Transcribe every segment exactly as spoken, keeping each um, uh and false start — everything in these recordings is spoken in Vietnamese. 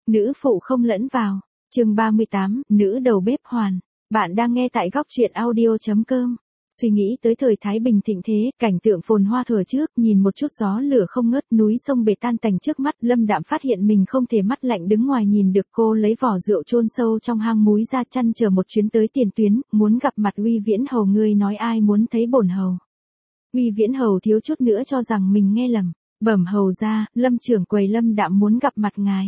Nữ phụ không lẫn vào. Chương ba mươi tám, nữ đầu bếp hoàn. Bạn đang nghe tại góc truyện audio chấm com. Suy nghĩ tới thời Thái Bình thịnh thế, cảnh tượng phồn hoa thuở trước, nhìn một chút gió lửa không ngớt, núi sông bể tan tành trước mắt, Lâm Đạm phát hiện mình không thể mắt lạnh đứng ngoài nhìn được. Cô lấy vỏ rượu chôn sâu trong hang múi ra, chăn chờ một chuyến tới tiền tuyến, muốn gặp mặt Uy Viễn Hầu. Ngươi nói ai muốn thấy bổn hầu? Uy Viễn Hầu thiếu chút nữa cho rằng mình nghe lầm. Bẩm hầu ra, Lâm trưởng quầy Lâm Đạm muốn gặp mặt ngài.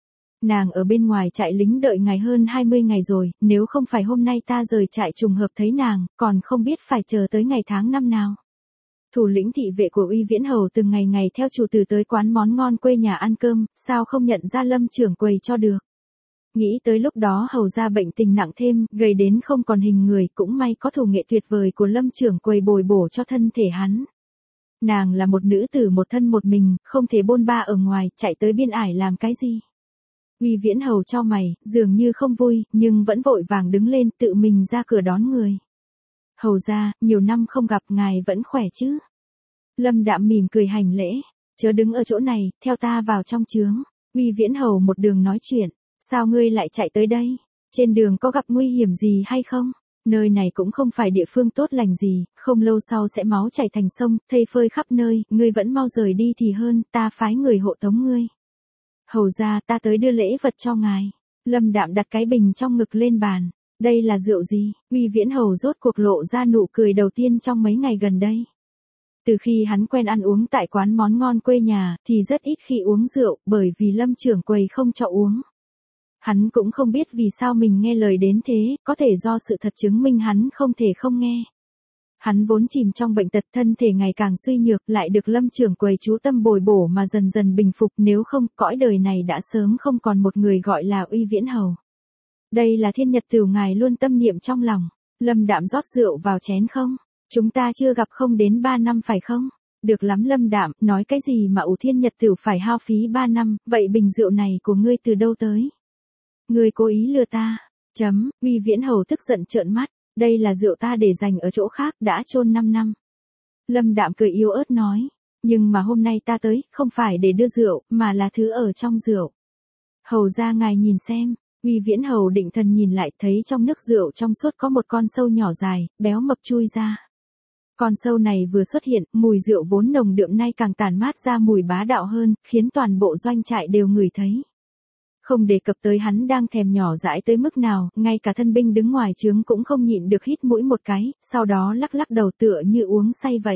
Nàng ở bên ngoài trại lính đợi ngài hơn hai mươi ngày rồi, nếu không phải hôm nay ta rời trại trùng hợp thấy nàng, còn không biết phải chờ tới ngày tháng năm nào. Thủ lĩnh thị vệ của Uy Viễn Hầu từng ngày ngày theo chủ tử tới quán món ngon quê nhà ăn cơm, sao không nhận ra Lâm trưởng quầy cho được. Nghĩ tới lúc đó hầu ra bệnh tình nặng thêm, gầy đến không còn hình người, cũng may có thủ nghệ tuyệt vời của Lâm trưởng quầy bồi bổ cho thân thể hắn. Nàng là một nữ tử một thân một mình, không thể bôn ba ở ngoài, chạy tới biên ải làm cái gì. Uy Viễn Hầu chau mày, dường như không vui, nhưng vẫn vội vàng đứng lên, tự mình ra cửa đón người. Hầu ra, nhiều năm không gặp ngài vẫn khỏe chứ? Lâm Đạm mỉm cười hành lễ, chớ đứng ở chỗ này, theo ta vào trong trướng. Uy Viễn Hầu một đường nói chuyện, sao ngươi lại chạy tới đây? Trên đường có gặp nguy hiểm gì hay không? Nơi này cũng không phải địa phương tốt lành gì, không lâu sau sẽ máu chảy thành sông, thây phơi khắp nơi, ngươi vẫn mau rời đi thì hơn, ta phái người hộ tống ngươi. Hầu ra, ta tới đưa lễ vật cho ngài. Lâm Đạm đặt cái bình trong ngực lên bàn. Đây là rượu gì? Uy Viễn Hầu rốt cuộc lộ ra nụ cười đầu tiên trong mấy ngày gần đây. Từ khi hắn quen ăn uống tại quán món ngon quê nhà, thì rất ít khi uống rượu, bởi vì Lâm trưởng quầy không cho uống. Hắn cũng không biết vì sao mình nghe lời đến thế, có thể do sự thật chứng minh hắn không thể không nghe. Hắn vốn chìm trong bệnh tật, thân thể ngày càng suy nhược, lại được Lâm trưởng quầy chú tâm bồi bổ mà dần dần bình phục, nếu không, cõi đời này đã sớm không còn một người gọi là Uy Viễn Hầu. Đây là thiên nhật tửu ngài luôn tâm niệm trong lòng. Lâm Đạm rót rượu vào chén không? Chúng ta chưa gặp không đến ba năm phải không? Được lắm Lâm Đạm, nói cái gì mà ủ thiên nhật tửu phải hao phí ba năm, vậy bình rượu này của ngươi từ đâu tới? Ngươi cố ý lừa ta. Chấm, Uy Viễn Hầu tức giận trợn mắt. Đây là rượu ta để dành ở chỗ khác, đã chôn năm năm. Lâm Đạm cười yếu ớt nói, nhưng mà hôm nay ta tới, không phải để đưa rượu, mà là thứ ở trong rượu. Hầu ra ngài nhìn xem. Uy Viễn Hầu định thần nhìn lại, thấy trong nước rượu trong suốt có một con sâu nhỏ dài, béo mập chui ra. Con sâu này vừa xuất hiện, mùi rượu vốn nồng đượm nay càng tản mát ra mùi bá đạo hơn, khiến toàn bộ doanh trại đều ngửi thấy. Không đề cập tới hắn đang thèm nhỏ dãi tới mức nào, ngay cả thân binh đứng ngoài trướng cũng không nhịn được hít mũi một cái, sau đó lắc lắc đầu tựa như uống say vậy.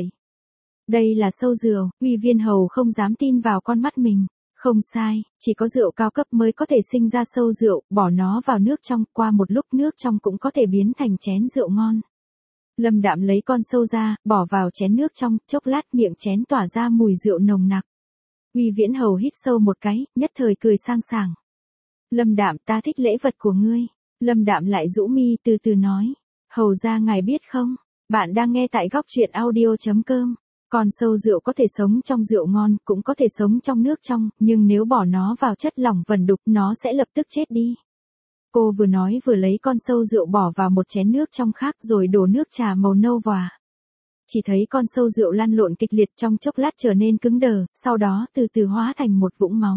Đây là sâu rượu, Uy Viễn Hầu không dám tin vào con mắt mình. Không sai, chỉ có rượu cao cấp mới có thể sinh ra sâu rượu, bỏ nó vào nước trong, qua một lúc nước trong cũng có thể biến thành chén rượu ngon. Lâm Đạm lấy con sâu ra, bỏ vào chén nước trong, chốc lát miệng chén tỏa ra mùi rượu nồng nặc. Uy Viễn Hầu hít sâu một cái, nhất thời cười sang sảng. Lâm Đạm, ta thích lễ vật của ngươi. Lâm Đạm lại rũ mi từ từ nói. Hầu ra ngài biết không, bạn đang nghe tại góc truyện audio chấm com. Con sâu rượu có thể sống trong rượu ngon, cũng có thể sống trong nước trong, nhưng nếu bỏ nó vào chất lỏng vần đục, nó sẽ lập tức chết đi. Cô vừa nói vừa lấy con sâu rượu bỏ vào một chén nước trong khác rồi đổ nước trà màu nâu vào. Chỉ thấy con sâu rượu lăn lộn kịch liệt, trong chốc lát trở nên cứng đờ, sau đó từ từ hóa thành một vũng máu.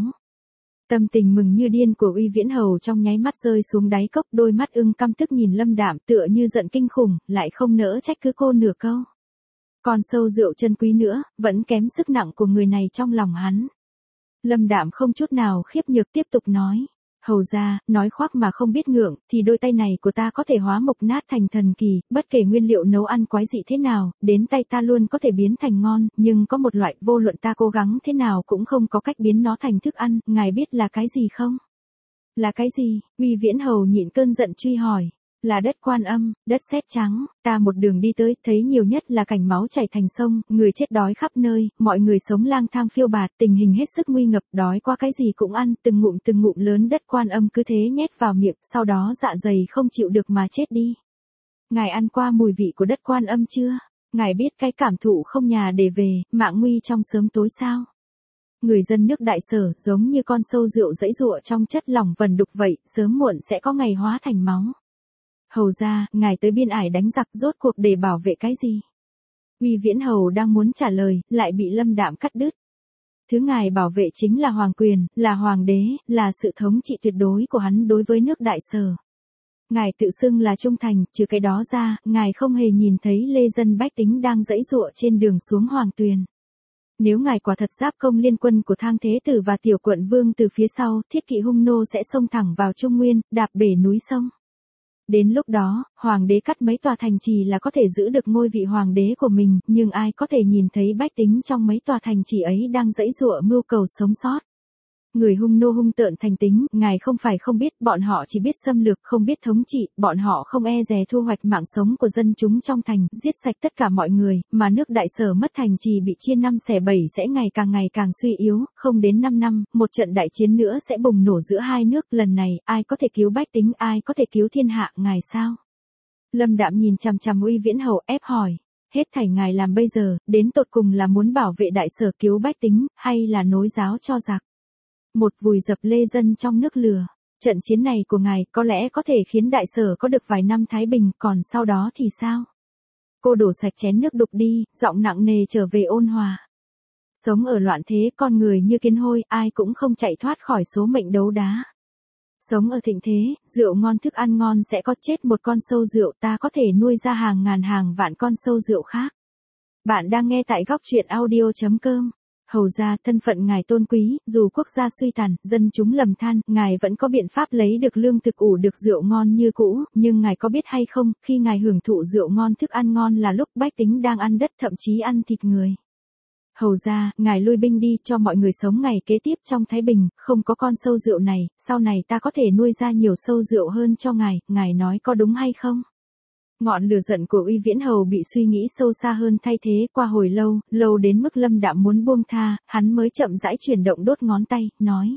Tâm tình mừng như điên của Uy Viễn Hầu trong nháy mắt rơi xuống đáy cốc, đôi mắt ưng căm tức nhìn Lâm Đạm tựa như giận kinh khủng, lại không nỡ trách cứ cô nửa câu. Con sâu rượu chân quý nữa, vẫn kém sức nặng của người này trong lòng hắn. Lâm Đạm không chút nào khiếp nhược tiếp tục nói. Hầu ra, nói khoác mà không biết ngượng, thì đôi tay này của ta có thể hóa mộc nát thành thần kỳ, bất kể nguyên liệu nấu ăn quái dị thế nào, đến tay ta luôn có thể biến thành ngon, nhưng có một loại vô luận ta cố gắng thế nào cũng không có cách biến nó thành thức ăn, ngài biết là cái gì không? Là cái gì? Uy Viễn Hầu nhịn cơn giận truy hỏi. Là đất Quan Âm, đất sét trắng, ta một đường đi tới, thấy nhiều nhất là cảnh máu chảy thành sông, người chết đói khắp nơi, mọi người sống lang thang phiêu bạt, tình hình hết sức nguy ngập, đói qua cái gì cũng ăn, từng ngụm từng ngụm lớn đất Quan Âm cứ thế nhét vào miệng, sau đó dạ dày không chịu được mà chết đi. Ngài ăn qua mùi vị của đất Quan Âm chưa? Ngài biết cái cảm thụ không nhà để về, mạng nguy trong sớm tối sao? Người dân nước Đại Sở giống như con sâu rượu giãy giụa trong chất lỏng vần đục vậy, sớm muộn sẽ có ngày hóa thành máu. Hầu ra, ngài tới biên ải đánh giặc rốt cuộc để bảo vệ cái gì? Uy Viễn Hầu đang muốn trả lời, lại bị Lâm Đạm cắt đứt. Thứ ngài bảo vệ chính là hoàng quyền, là hoàng đế, là sự thống trị tuyệt đối của hắn đối với nước Đại Sở. Ngài tự xưng là trung thành, trừ cái đó ra, ngài không hề nhìn thấy lê dân bách tính đang giãy giụa trên đường xuống hoàng tuyền. Nếu ngài quả thật giáp công liên quân của Thang Thế Tử và Tiểu Quận Vương từ phía sau, thiết kỵ hung nô sẽ xông thẳng vào Trung Nguyên, đạp bể núi sông. Đến lúc đó, hoàng đế cắt mấy tòa thành trì là có thể giữ được ngôi vị hoàng đế của mình, nhưng ai có thể nhìn thấy bách tính trong mấy tòa thành trì ấy đang giãy giụa mưu cầu sống sót. Người hung nô hung tợn thành tính, ngài không phải không biết, bọn họ chỉ biết xâm lược, không biết thống trị, bọn họ không e dè thu hoạch mạng sống của dân chúng trong thành, giết sạch tất cả mọi người, mà nước Đại Sở mất thành trì bị chia năm xẻ bảy sẽ ngày càng ngày càng suy yếu, không đến năm năm, một trận đại chiến nữa sẽ bùng nổ giữa hai nước, lần này, ai có thể cứu bách tính, ai có thể cứu thiên hạ, ngài sao? Lâm Đạm nhìn chằm chằm Uy Viễn Hầu ép hỏi, hết thảy ngài làm bây giờ, đến tột cùng là muốn bảo vệ Đại Sở cứu bách tính, hay là nối giáo cho giặc? Một vùi dập lê dân trong nước lửa. Trận chiến này của ngài có lẽ có thể khiến Đại Sở có được vài năm thái bình, còn sau đó thì sao? Cô đổ sạch chén nước đục đi, giọng nặng nề trở về ôn hòa. Sống ở loạn thế, con người như kiến hôi, ai cũng không chạy thoát khỏi số mệnh đấu đá. Sống ở thịnh thế, rượu ngon thức ăn ngon sẽ có, chết một con sâu rượu ta có thể nuôi ra hàng ngàn hàng vạn con sâu rượu khác. Bạn đang nghe tại góc truyện audio chấm com. Hầu ra, thân phận ngài tôn quý, dù quốc gia suy tàn, dân chúng lầm than, ngài vẫn có biện pháp lấy được lương thực ủ được rượu ngon như cũ, nhưng ngài có biết hay không, khi ngài hưởng thụ rượu ngon thức ăn ngon là lúc bách tính đang ăn đất, thậm chí ăn thịt người. Hầu ra, ngài lui binh đi cho mọi người sống ngày kế tiếp trong thái bình, không có con sâu rượu này, sau này ta có thể nuôi ra nhiều sâu rượu hơn cho ngài, ngài nói có đúng hay không? Ngọn lửa giận của Uy Viễn Hầu bị suy nghĩ sâu xa hơn thay thế qua hồi lâu, lâu đến mức Lâm Đạm muốn buông tha, hắn mới chậm rãi chuyển động đốt ngón tay, nói.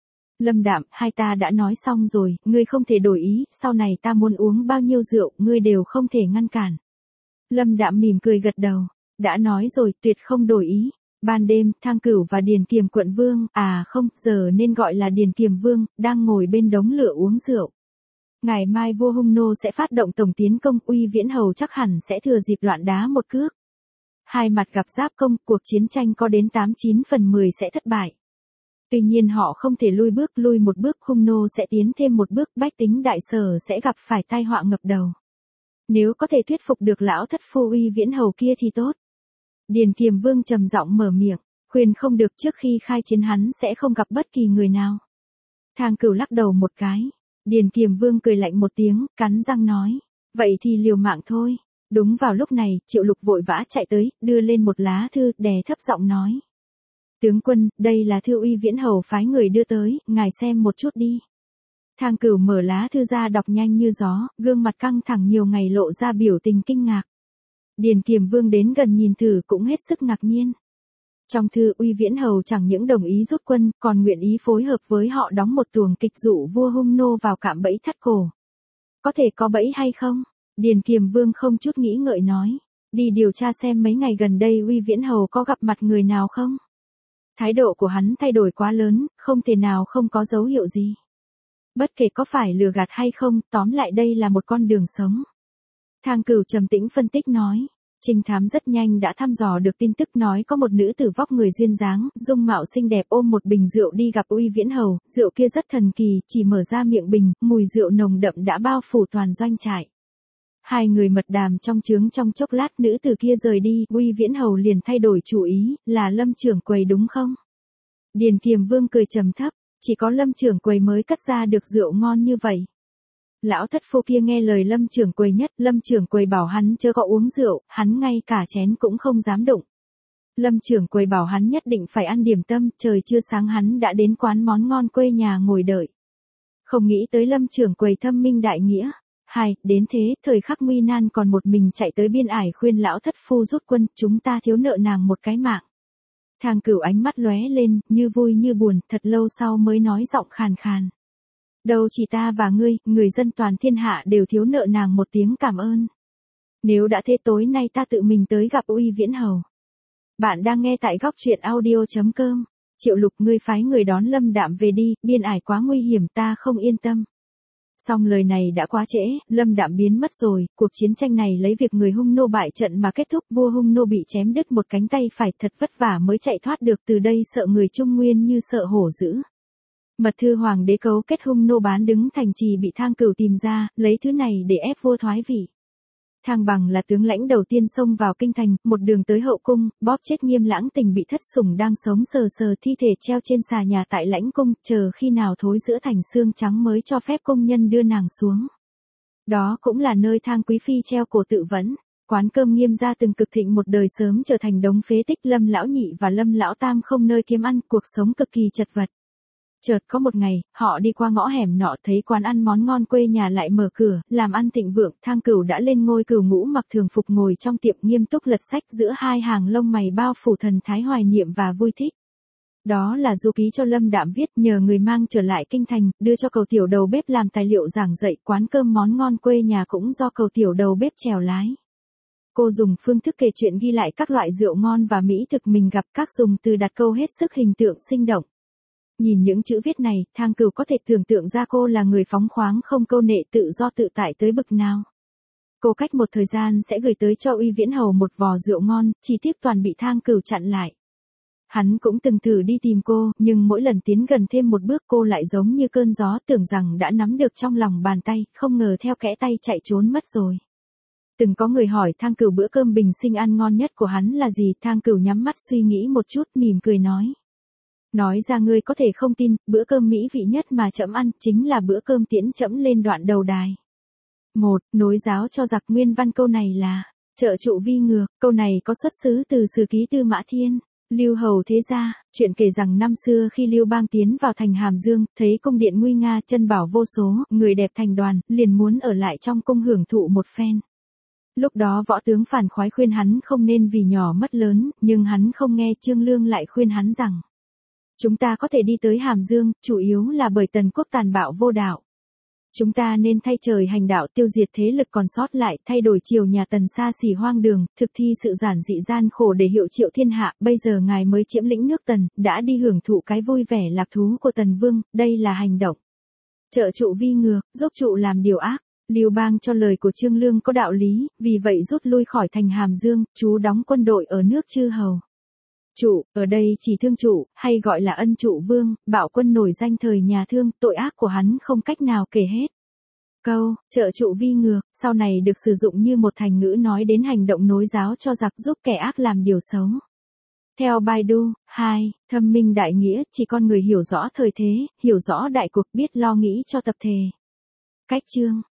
Lâm Đạm, hai ta đã nói xong rồi, ngươi không thể đổi ý, sau này ta muốn uống bao nhiêu rượu, ngươi đều không thể ngăn cản. Lâm Đạm mỉm cười gật đầu, đã nói rồi, tuyệt không đổi ý. Ban đêm, Thang Cửu và Điền Kiềm Quận Vương, à không, giờ nên gọi là Điền Kiềm Vương, đang ngồi bên đống lửa uống rượu. Ngày mai vua hung nô sẽ phát động tổng tiến công, Uy Viễn Hầu chắc hẳn sẽ thừa dịp loạn đá một cước. Hai mặt gặp giáp công, cuộc chiến tranh có đến tám chín phần mười sẽ thất bại. Tuy nhiên họ không thể lui bước, lui một bước hung nô sẽ tiến thêm một bước, bách tính Đại Sở sẽ gặp phải tai họa ngập đầu. Nếu có thể thuyết phục được lão thất phu Uy Viễn Hầu kia thì tốt. Điền Kiềm Vương trầm giọng mở miệng, khuyên không được, trước khi khai chiến hắn sẽ không gặp bất kỳ người nào. Thang Cửu lắc đầu một cái. Điền Kiềm Vương cười lạnh một tiếng, cắn răng nói, vậy thì liều mạng thôi. Đúng vào lúc này, Triệu Lục vội vã chạy tới, đưa lên một lá thư, đè thấp giọng nói. Tướng quân, đây là thư Uy Viễn Hầu phái người đưa tới, ngài xem một chút đi. Thang Cửu mở lá thư ra đọc nhanh như gió, gương mặt căng thẳng nhiều ngày lộ ra biểu tình kinh ngạc. Điền Kiềm Vương đến gần nhìn thử cũng hết sức ngạc nhiên. Trong thư Uy Viễn Hầu chẳng những đồng ý rút quân, còn nguyện ý phối hợp với họ đóng một tuồng kịch dụ vua hung nô vào cạm bẫy thắt cổ. Có thể có bẫy hay không? Điền Kiềm Vương không chút nghĩ ngợi nói. Đi điều tra xem mấy ngày gần đây Uy Viễn Hầu có gặp mặt người nào không? Thái độ của hắn thay đổi quá lớn, không thể nào không có dấu hiệu gì. Bất kể có phải lừa gạt hay không, tóm lại đây là một con đường sống. Thang Cửu trầm tĩnh phân tích nói. Trinh thám rất nhanh đã thăm dò được tin tức nói có một nữ tử vóc người duyên dáng, dung mạo xinh đẹp ôm một bình rượu đi gặp Uy Viễn Hầu, rượu kia rất thần kỳ, chỉ mở ra miệng bình, mùi rượu nồng đậm đã bao phủ toàn doanh trại. Hai người mật đàm trong trướng trong chốc lát, nữ tử kia rời đi, Uy Viễn Hầu liền thay đổi chủ ý, là Lâm trưởng quầy đúng không? Điền Kiềm Vương cười trầm thấp, chỉ có Lâm trưởng quầy mới cất ra được rượu ngon như vậy. Lão thất phu kia nghe lời Lâm trưởng quầy nhất, Lâm trưởng quầy bảo hắn chớ có uống rượu, hắn ngay cả chén cũng không dám đụng. Lâm trưởng quầy bảo hắn nhất định phải ăn điểm tâm, trời chưa sáng hắn đã đến quán món ngon quê nhà ngồi đợi. Không nghĩ tới Lâm trưởng quầy thâm minh đại nghĩa. Hai, đến thế, thời khắc nguy nan còn một mình chạy tới biên ải khuyên lão thất phu rút quân, chúng ta thiếu nợ nàng một cái mạng. Thang Cửu ánh mắt lóe lên, như vui như buồn, thật lâu sau mới nói giọng khàn khàn. Đâu chỉ ta và ngươi, người dân toàn thiên hạ đều thiếu nợ nàng một tiếng cảm ơn. Nếu đã thế tối nay ta tự mình tới gặp Uy Viễn Hầu. Bạn đang nghe tại góc truyện audio chấm com. Triệu Lục, ngươi phái người đón Lâm Đạm về đi, biên ải quá nguy hiểm ta không yên tâm. Song lời này đã quá trễ, Lâm Đạm biến mất rồi, cuộc chiến tranh này lấy việc người Hung nô bại trận mà kết thúc, vua Hung nô bị chém đứt một cánh tay phải, thật vất vả mới chạy thoát được từ đây, sợ người Trung Nguyên như sợ hổ dữ. Mật thư hoàng đế cấu kết Hung nô bán đứng thành trì bị Thang Cửu tìm ra, lấy thứ này để ép vua thoái vị. Thang Bằng là tướng lãnh đầu tiên xông vào kinh thành, một đường tới hậu cung, bóp chết Nghiêm Lãng Tình bị thất sủng đang sống sờ sờ thi thể treo trên xà nhà tại lãnh cung, chờ khi nào thối giữa thành xương trắng mới cho phép công nhân đưa nàng xuống. Đó cũng là nơi Thang Quý Phi treo cổ tự vẫn. Quán cơm Nghiêm gia từng cực thịnh một đời sớm trở thành đống phế tích, Lâm lão nhị và Lâm lão tam không nơi kiếm ăn, cuộc sống cực kỳ chật vật. Chợt có một ngày, họ đi qua ngõ hẻm nọ thấy quán ăn món ngon quê nhà lại mở cửa, làm ăn thịnh vượng, Thang Cửu đã lên ngôi cửu ngũ mặc thường phục ngồi trong tiệm nghiêm túc lật sách, giữa hai hàng lông mày bao phủ thần thái hoài niệm và vui thích. Đó là du ký cho Lâm Đạm viết, nhờ người mang trở lại kinh thành, đưa cho Cầu tiểu đầu bếp làm tài liệu giảng dạy, quán cơm món ngon quê nhà cũng do Cầu tiểu đầu bếp chèo lái. Cô dùng phương thức kể chuyện ghi lại các loại rượu ngon và mỹ thực mình gặp, các dùng từ đặt câu hết sức hình tượng sinh động. Nhìn những chữ viết này, Thang Cửu có thể tưởng tượng ra cô là người phóng khoáng không câu nệ, tự do tự tại tới bực nào. Cô cách một thời gian sẽ gửi tới cho Uy Viễn Hầu một vò rượu ngon, chỉ tiếc toàn bị Thang Cửu chặn lại. Hắn cũng từng thử đi tìm cô, nhưng mỗi lần tiến gần thêm một bước cô lại giống như cơn gió, tưởng rằng đã nắm được trong lòng bàn tay, không ngờ theo kẽ tay chạy trốn mất rồi. Từng có người hỏi Thang Cửu bữa cơm bình sinh ăn ngon nhất của hắn là gì, Thang Cửu nhắm mắt suy nghĩ một chút, mỉm cười nói. Nói ra ngươi có thể không tin, bữa cơm mỹ vị nhất mà trẫm ăn, chính là bữa cơm tiễn trẫm lên đoạn đầu đài. Một, nối giáo cho giặc, nguyên văn câu này là, trợ trụ vi ngược, câu này có xuất xứ từ Sử ký Tư Mã Thiên. Lưu Hầu thế gia, chuyện kể rằng năm xưa khi Lưu Bang tiến vào thành Hàm Dương, thấy cung điện nguy nga chân bảo vô số, người đẹp thành đoàn, liền muốn ở lại trong cung hưởng thụ một phen. Lúc đó võ tướng phản khoái khuyên hắn không nên vì nhỏ mất lớn, nhưng hắn không nghe, Trương Lương lại khuyên hắn rằng, chúng ta có thể đi tới Hàm Dương, chủ yếu là bởi Tần quốc tàn bạo vô đạo. Chúng ta nên thay trời hành đạo, tiêu diệt thế lực còn sót lại, thay đổi triều nhà Tần xa xỉ hoang đường, thực thi sự giản dị gian khổ để hiệu triệu thiên hạ, bây giờ ngài mới chiếm lĩnh nước Tần, đã đi hưởng thụ cái vui vẻ lạc thú của Tần Vương, đây là hành động. Trợ trụ vi ngược, giúp trụ làm điều ác. Lưu Bang cho lời của Trương Lương có đạo lý, vì vậy rút lui khỏi thành Hàm Dương, trú đóng quân đội ở nước Chư Hầu. Trụ, ở đây chỉ thương trụ, hay gọi là ân trụ vương, bạo quân nổi danh thời nhà Thương, tội ác của hắn không cách nào kể hết. Câu, trợ trụ vi ngược, sau này được sử dụng như một thành ngữ nói đến hành động nối giáo cho giặc, giúp kẻ ác làm điều xấu. Theo Baidu, hai, thâm minh đại nghĩa, chỉ con người hiểu rõ thời thế, hiểu rõ đại cuộc, biết lo nghĩ cho tập thể. Cách chương.